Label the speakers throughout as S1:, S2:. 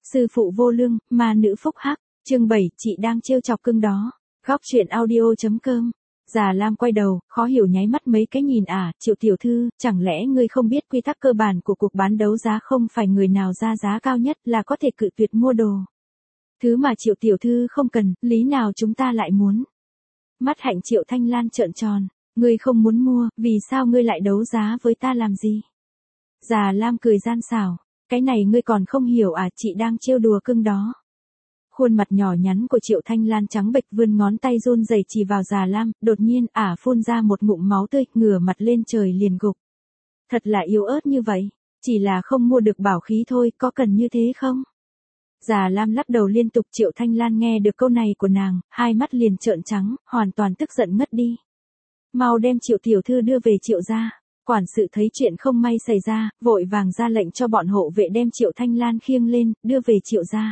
S1: Sư phụ vô lương, ma nữ phúc hắc, chương 7, chị đang trêu chọc cưng đó. Góc truyện audio.com. Già Lam quay đầu, khó hiểu nháy mắt mấy cái nhìn Triệu tiểu thư, chẳng lẽ ngươi không biết quy tắc cơ bản của cuộc bán đấu giá không phải người nào ra giá cao nhất là có thể cự tuyệt mua đồ. Thứ mà Triệu tiểu thư không cần, lý nào chúng ta lại muốn. Mắt hạnh Triệu Thanh Lan trợn tròn, ngươi không muốn mua, vì sao ngươi lại đấu giá với ta làm gì? Già Lam cười gian xảo, cái này ngươi còn không hiểu chị đang trêu đùa cưng đó. Khuôn mặt nhỏ nhắn của Triệu Thanh Lan trắng bệch vươn ngón tay run rẩy chỉ vào Già Lam, đột nhiên phun ra một ngụm máu tươi, ngửa mặt lên trời liền gục. Thật là yếu ớt như vậy, chỉ là không mua được bảo khí thôi, có cần như thế không? Già Lam lắc đầu liên tục. Triệu Thanh Lan nghe được câu này của nàng, hai mắt liền trợn trắng, hoàn toàn tức giận ngất đi. Mau đem Triệu tiểu thư đưa về Triệu gia. Quản sự thấy chuyện không may xảy ra, vội vàng ra lệnh cho bọn hộ vệ đem Triệu Thanh Lan khiêng lên, đưa về Triệu gia.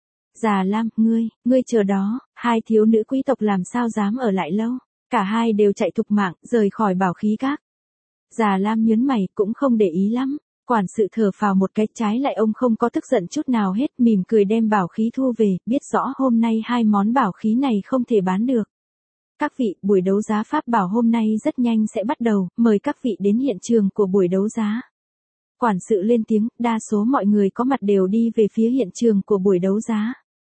S1: Già Lam, ngươi chờ đó, hai thiếu nữ quý tộc làm sao dám ở lại lâu, cả hai đều chạy thục mạng, rời khỏi bảo khí các. Già Lam nhớn mày, cũng không để ý lắm, quản sự thở phào một cái, trái lại ông không có tức giận chút nào hết, mỉm cười đem bảo khí thu về, biết rõ hôm nay hai món bảo khí này không thể bán được. Các vị, buổi đấu giá pháp bảo hôm nay rất nhanh sẽ bắt đầu, mời các vị đến hiện trường của buổi đấu giá. Quản sự lên tiếng, đa số mọi người có mặt đều đi về phía hiện trường của buổi đấu giá.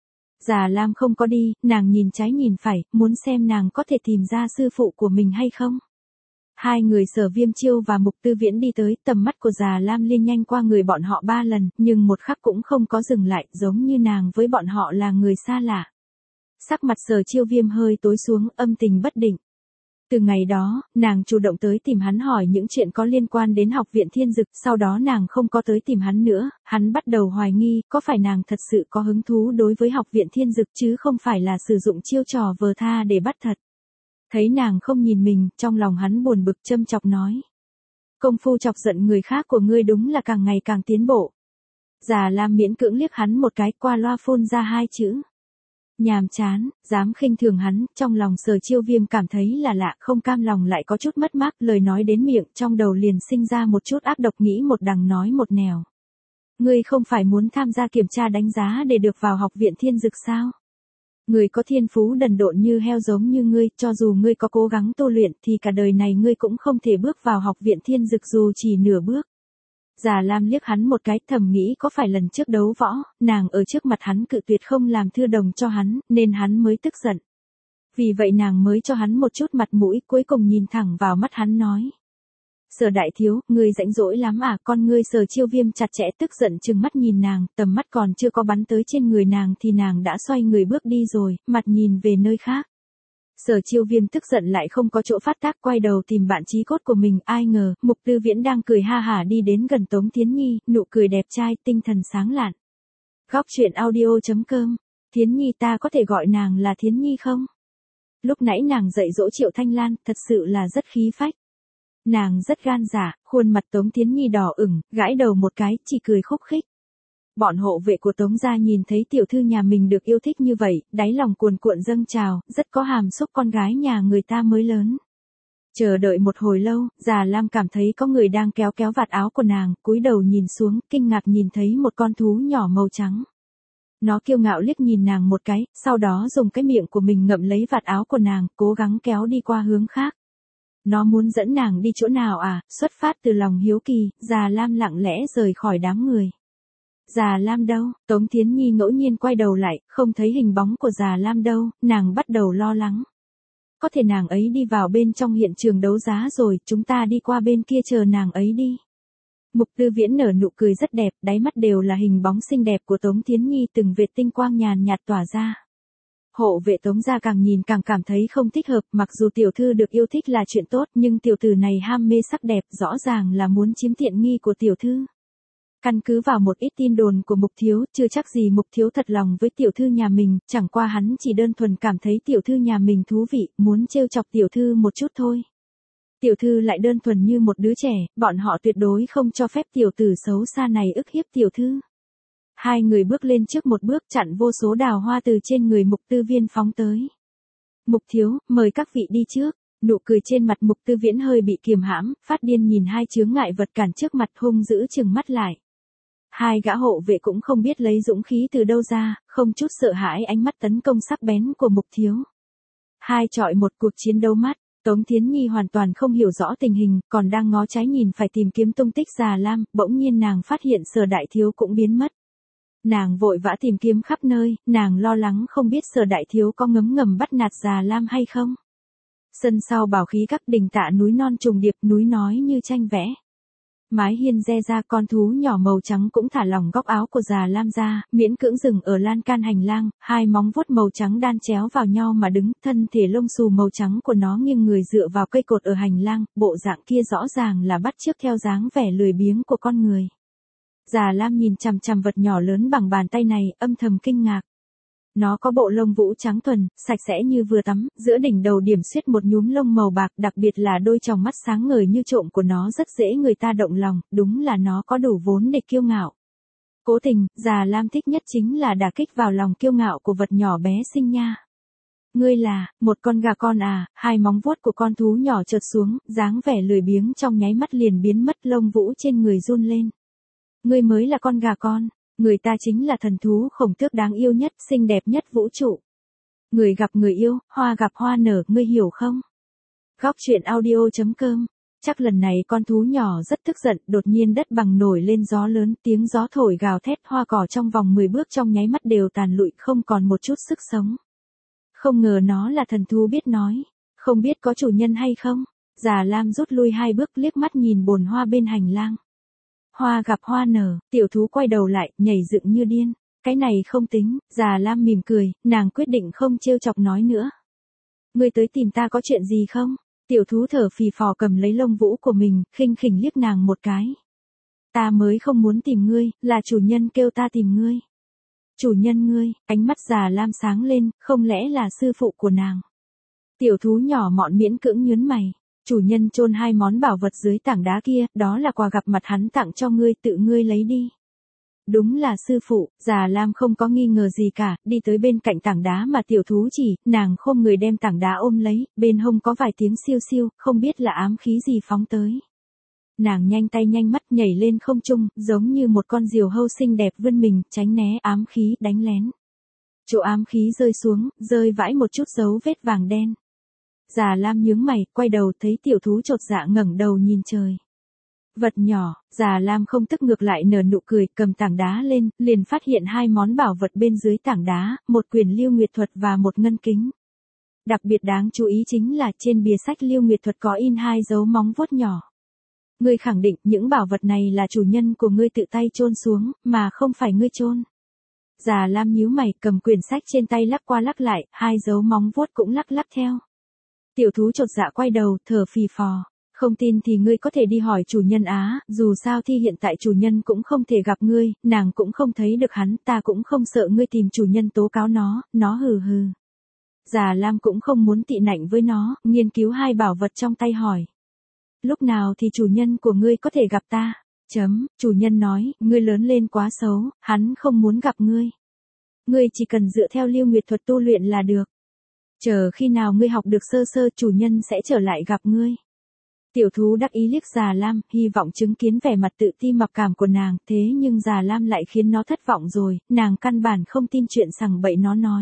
S1: Già Lam không có đi, nàng nhìn trái nhìn phải, muốn xem nàng có thể tìm ra sư phụ của mình hay không. Hai người Sở Viêm Chiêu và Mục Tư Viễn đi tới, tầm mắt của Già Lam liên nhanh qua người bọn họ 3 lần, nhưng một khắc cũng không có dừng lại, giống như nàng với bọn họ là người xa lạ. Sắc mặt Sở Chiêu Viêm hơi tối xuống, âm tình bất định. Từ ngày đó, nàng chủ động tới tìm hắn hỏi những chuyện có liên quan đến Học viện Thiên Dực, sau đó nàng không có tới tìm hắn nữa, hắn bắt đầu hoài nghi, có phải nàng thật sự có hứng thú đối với Học viện Thiên Dực chứ không phải là sử dụng chiêu trò vờ tha để bắt thật. Thấy nàng không nhìn mình, trong lòng hắn buồn bực châm chọc nói. Công phu chọc giận người khác của ngươi đúng là càng ngày càng tiến bộ. Già Lam miễn cưỡng liếc hắn một cái, qua loa phun ra 2 chữ. Nhàm chán, dám khinh thường hắn, trong lòng Sở Chiêu Viêm cảm thấy là lạ, không cam lòng lại có chút mất mát, lời nói đến miệng, trong đầu liền sinh ra một chút ác độc, nghĩ một đằng nói một nẻo. Ngươi không phải muốn tham gia kiểm tra đánh giá để được vào Học viện Thiên Dực sao? Người có thiên phú đần độn như heo giống như ngươi, cho dù ngươi có cố gắng tu luyện thì cả đời này ngươi cũng không thể bước vào Học viện Thiên Dực dù chỉ nửa bước. Già Lam liếc hắn một cái, thầm nghĩ có phải lần trước đấu võ, nàng ở trước mặt hắn cự tuyệt không làm thư đồng cho hắn, nên hắn mới tức giận. Vì vậy nàng mới cho hắn một chút mặt mũi, cuối cùng nhìn thẳng vào mắt hắn nói. Sở đại thiếu, ngươi rãnh rỗi lắm con ngươi Sở Chiêu Viêm chặt chẽ tức giận trừng mắt nhìn nàng, tầm mắt còn chưa có bắn tới trên người nàng thì nàng đã xoay người bước đi rồi, mặt nhìn về nơi khác. Sở Chiêu Viêm tức giận lại không có chỗ phát tác, quay đầu tìm bạn chí cốt của mình, ai ngờ, Mục Tư Viễn đang cười ha hả đi đến gần Tống Thiến Nhi, nụ cười đẹp trai, tinh thần sáng lạn. Góc truyện audio.com. Thiến Nhi, ta có thể gọi nàng là Thiến Nhi không? Lúc nãy nàng dạy dỗ Triệu Thanh Lan, thật sự là rất khí phách. Nàng rất gan dạ, khuôn mặt Tống Thiến Nhi đỏ ửng, gãi đầu một cái, chỉ cười khúc khích. Bọn hộ vệ của Tống gia nhìn thấy tiểu thư nhà mình được yêu thích như vậy, đáy lòng cuồn cuộn dâng trào, rất có hàm xúc, con gái nhà người ta mới lớn. Chờ đợi một hồi lâu, Già Lam cảm thấy có người đang kéo kéo vạt áo của nàng, cúi đầu nhìn xuống, kinh ngạc nhìn thấy một con thú nhỏ màu trắng. Nó kiêu ngạo liếc nhìn nàng một cái, sau đó dùng cái miệng của mình ngậm lấy vạt áo của nàng, cố gắng kéo đi qua hướng khác. Nó muốn dẫn nàng đi chỗ nào Xuất phát từ lòng hiếu kỳ, Già Lam lặng lẽ rời khỏi đám người. Già Lam đâu? Tống Thiến Nhi ngẫu nhiên quay đầu lại, không thấy hình bóng của Già Lam đâu, nàng bắt đầu lo lắng. Có thể nàng ấy đi vào bên trong hiện trường đấu giá rồi, chúng ta đi qua bên kia chờ nàng ấy đi. Mục Tư Viễn nở nụ cười rất đẹp, đáy mắt đều là hình bóng xinh đẹp của Tống Thiến Nhi, từng vệt tinh quang nhàn nhạt tỏa ra. Hộ vệ Tống gia càng nhìn càng cảm thấy không thích hợp, mặc dù tiểu thư được yêu thích là chuyện tốt, nhưng tiểu tử này ham mê sắc đẹp, rõ ràng là muốn chiếm tiện nghi của tiểu thư. Căn cứ vào một ít tin đồn của Mục thiếu, chưa chắc gì Mục thiếu thật lòng với tiểu thư nhà mình, chẳng qua hắn chỉ đơn thuần cảm thấy tiểu thư nhà mình thú vị, muốn trêu chọc tiểu thư một chút thôi. Tiểu thư lại đơn thuần như một đứa trẻ, bọn họ tuyệt đối không cho phép tiểu tử xấu xa này ức hiếp tiểu thư. Hai người bước lên trước một bước, chặn vô số đào hoa từ trên người Mục Tư Viễn phóng tới. Mục thiếu, mời các vị đi trước. Nụ cười trên mặt Mục Tư Viễn hơi bị kiềm hãm, phát điên nhìn hai chướng ngại vật cản trước mặt, hung dữ trừng mắt lại. Hai gã hộ vệ cũng không biết lấy dũng khí từ đâu ra, không chút sợ hãi ánh mắt tấn công sắc bén của Mục Thiếu. Hai chọi một cuộc chiến đấu mắt, Tống Thiến Nhi hoàn toàn không hiểu rõ tình hình, còn đang ngó trái nhìn phải tìm kiếm tung tích Già Lam, bỗng nhiên nàng phát hiện Sở Đại Thiếu cũng biến mất. Nàng vội vã tìm kiếm khắp nơi, nàng lo lắng không biết Sở Đại Thiếu có ngấm ngầm bắt nạt Già Lam hay không. Sân sau bảo khí các đình tạ núi non trùng điệp, núi nói như tranh vẽ. Mái hiên re ra, con thú nhỏ màu trắng cũng thả lỏng góc áo của Già Lam ra, miễn cưỡng dừng ở lan can hành lang, hai móng vuốt màu trắng đan chéo vào nhau mà đứng, thân thể lông xù màu trắng của nó nghiêng người dựa vào cây cột ở hành lang, bộ dạng kia rõ ràng là bắt chước theo dáng vẻ lười biếng của con người. Già Lam nhìn chằm chằm vật nhỏ lớn bằng bàn tay này, âm thầm kinh ngạc. Nó có bộ lông vũ trắng thuần, sạch sẽ như vừa tắm, giữa đỉnh đầu điểm xuyết một nhúm lông màu bạc, đặc biệt là đôi tròng mắt sáng ngời như trộm của nó rất dễ người ta động lòng, đúng là nó có đủ vốn để kiêu ngạo. Cố tình, Già Lam thích nhất chính là đả kích vào lòng kiêu ngạo của vật nhỏ bé xinh nha. Ngươi là, một con gà con à, hai móng vuốt của con thú nhỏ chợt xuống, dáng vẻ lười biếng trong nháy mắt liền biến mất, lông vũ trên người run lên. Ngươi mới là con gà con. Người ta chính là thần thú khổng tước đáng yêu nhất, xinh đẹp nhất vũ trụ. Người gặp người yêu, hoa gặp hoa nở, ngươi hiểu không? Góc truyện audio.com. Chắc lần này con thú nhỏ rất tức giận, đột nhiên đất bằng nổi lên gió lớn, tiếng gió thổi gào thét, hoa cỏ trong vòng 10 bước trong nháy mắt đều tàn lụi, không còn một chút sức sống. Không ngờ nó là thần thú biết nói, không biết có chủ nhân hay không. Già Lam rút lui 2 bước, liếc mắt nhìn bồn hoa bên hành lang. Hoa gặp hoa nở, tiểu thú quay đầu lại, nhảy dựng như điên. Cái này không tính, Già Lam mỉm cười, nàng quyết định không trêu chọc nói nữa. Ngươi tới tìm ta có chuyện gì không? Tiểu thú thở phì phò cầm lấy lông vũ của mình, khinh khỉnh liếc nàng một cái. Ta mới không muốn tìm ngươi, là chủ nhân kêu ta tìm ngươi. Chủ nhân ngươi, ánh mắt Già Lam sáng lên, không lẽ là sư phụ của nàng? Tiểu thú nhỏ mọn miễn cưỡng nhớn mày. Chủ nhân chôn 2 món bảo vật dưới tảng đá kia, đó là quà gặp mặt hắn tặng cho ngươi, tự ngươi lấy đi. Đúng là sư phụ, Già Lam không có nghi ngờ gì cả, đi tới bên cạnh tảng đá mà tiểu thú chỉ, nàng khom người đem tảng đá ôm lấy, bên hông có vài tiếng siêu siêu, không biết là ám khí gì phóng tới. Nàng nhanh tay nhanh mắt nhảy lên không trung, giống như một con diều hâu xinh đẹp vươn mình, tránh né ám khí, đánh lén. Chỗ ám khí rơi xuống, rơi vãi một chút dấu vết vàng đen. Già Lam nhướng mày, quay đầu thấy tiểu thú chột dạ ngẩng đầu nhìn trời. Vật nhỏ, Già Lam không tức ngược lại nở nụ cười, cầm tảng đá lên, liền phát hiện 2 món bảo vật bên dưới tảng đá, một quyển Lưu Nguyệt Thuật và một ngân kính. Đặc biệt đáng chú ý chính là trên bìa sách Lưu Nguyệt Thuật có in 2 dấu móng vuốt nhỏ. Ngươi khẳng định những bảo vật này là chủ nhân của ngươi tự tay chôn xuống, mà không phải ngươi chôn. Già Lam nhíu mày, cầm quyển sách trên tay lắc qua lắc lại, 2 dấu móng vuốt cũng lắc lắc theo. Tiểu thú chột dạ quay đầu, thở phì phò. Không tin thì ngươi có thể đi hỏi chủ nhân á, dù sao thì hiện tại chủ nhân cũng không thể gặp ngươi, nàng cũng không thấy được hắn, ta cũng không sợ ngươi tìm chủ nhân tố cáo nó hừ hừ. Già Lam cũng không muốn tị nạnh với nó, nghiên cứu 2 bảo vật trong tay hỏi. Lúc nào thì chủ nhân của ngươi có thể gặp ta? Chủ nhân nói, ngươi lớn lên quá xấu, hắn không muốn gặp ngươi. Ngươi chỉ cần dựa theo Lưu Nguyệt Thuật tu luyện là được. Chờ khi nào ngươi học được sơ sơ, chủ nhân sẽ trở lại gặp ngươi. Tiểu thú đắc ý liếc Già Lam, hy vọng chứng kiến vẻ mặt tự ti mặc cảm của nàng, thế nhưng Già Lam lại khiến nó thất vọng rồi, nàng căn bản không tin chuyện sằng bậy nó nói.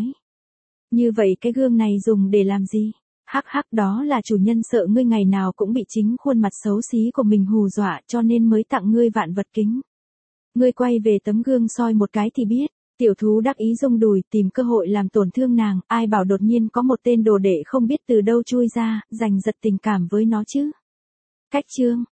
S1: Như vậy cái gương này dùng để làm gì? Hắc hắc, đó là chủ nhân sợ ngươi ngày nào cũng bị chính khuôn mặt xấu xí của mình hù dọa, cho nên mới tặng ngươi vạn vật kính. Ngươi quay về tấm gương soi một cái thì biết. Tiểu thú đắc ý rung đùi, tìm cơ hội làm tổn thương nàng, ai bảo đột nhiên có một tên đồ đệ không biết từ đâu chui ra, giành giật tình cảm với nó chứ. Cách chương